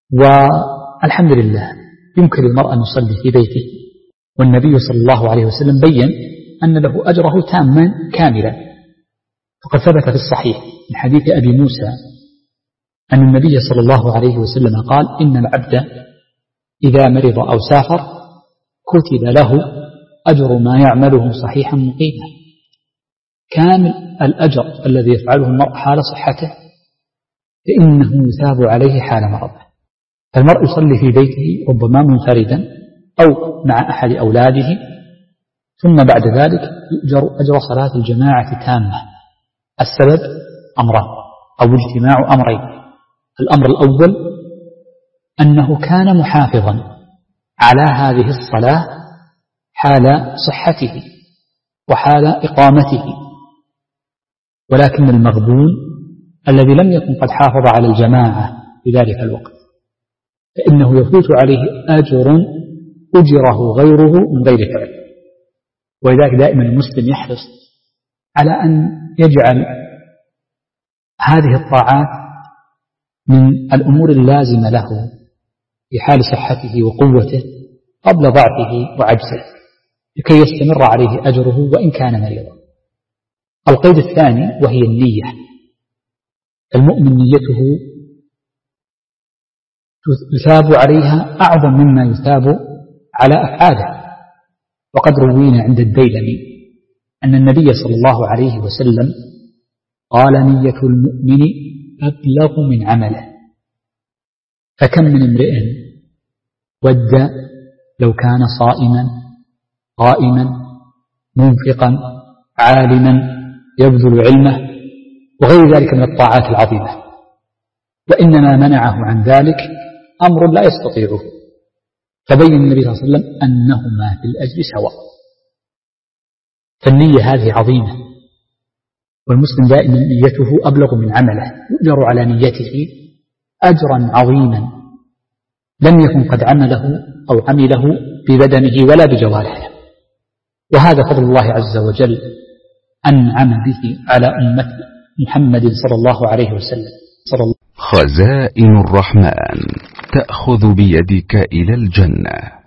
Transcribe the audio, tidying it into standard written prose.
والحمد لله يمكن للمرء أن يصلي في بيته، والنبي صلى الله عليه وسلم بين أن له أجره تاما كاملا. فقد ثبت في الصحيح من حديث أبي موسى أن النبي صلى الله عليه وسلم قال: إن العبد إذا مرض أو سافر كتب له أجر ما يعمله صحيحا مقيما. كامل الأجر الذي يفعله المرء حال صحته فإنه يثاب عليه حال مرضه. فالمرء يصلي في بيته ربما منفردا أو مع أحد أولاده، ثم بعد ذلك يؤجر أجر صلاة الجماعة تامة. السبب أمران أو اجتماع أمرين. الأمر الأول أنه كان محافظا على هذه الصلاة حال صحته وحال إقامته، ولكن المغبون الذي لم يكن قد حافظ على الجماعة في ذلك الوقت فإنه يفوت عليه أجر أجره غيره من غير فعل. ولذلك دائما المسلم يحرص على أن يجعل هذه الطاعات من الأمور اللازمة له في حال صحته وقوته قبل ضعفه وعجزه، لكي يستمر عليه أجره وإن كان مريضا. القيد الثاني وهي النية. المؤمن نيته يثاب عليها أعظم مما يثاب على أفعاله. وقد روينا عند الديلمي أن النبي صلى الله عليه وسلم قال: نية المؤمن أبلغ من عمله. فكم من امرئ ود لو كان صائما قائما منفقا عالما يبذل علمه وغير ذلك من الطاعات العظيمة، وإنما منعه عن ذلك أمر لا يستطيعه. فبين النبي صلى الله عليه وسلم أنهما في الأجر سواء. فالنية هذه عظيمة، والمسلم دائما نيته أبلغ من عمله، يؤجر على نيته أجرا عظيما لم يكن قد عمله أو عمله ببدنه ولا بجوارحه. وهذا فضل الله عز وجل أنعم به على أمة محمد صلى الله عليه وسلم. خزائن الرحمن تأخذ بيدك إلى الجنة.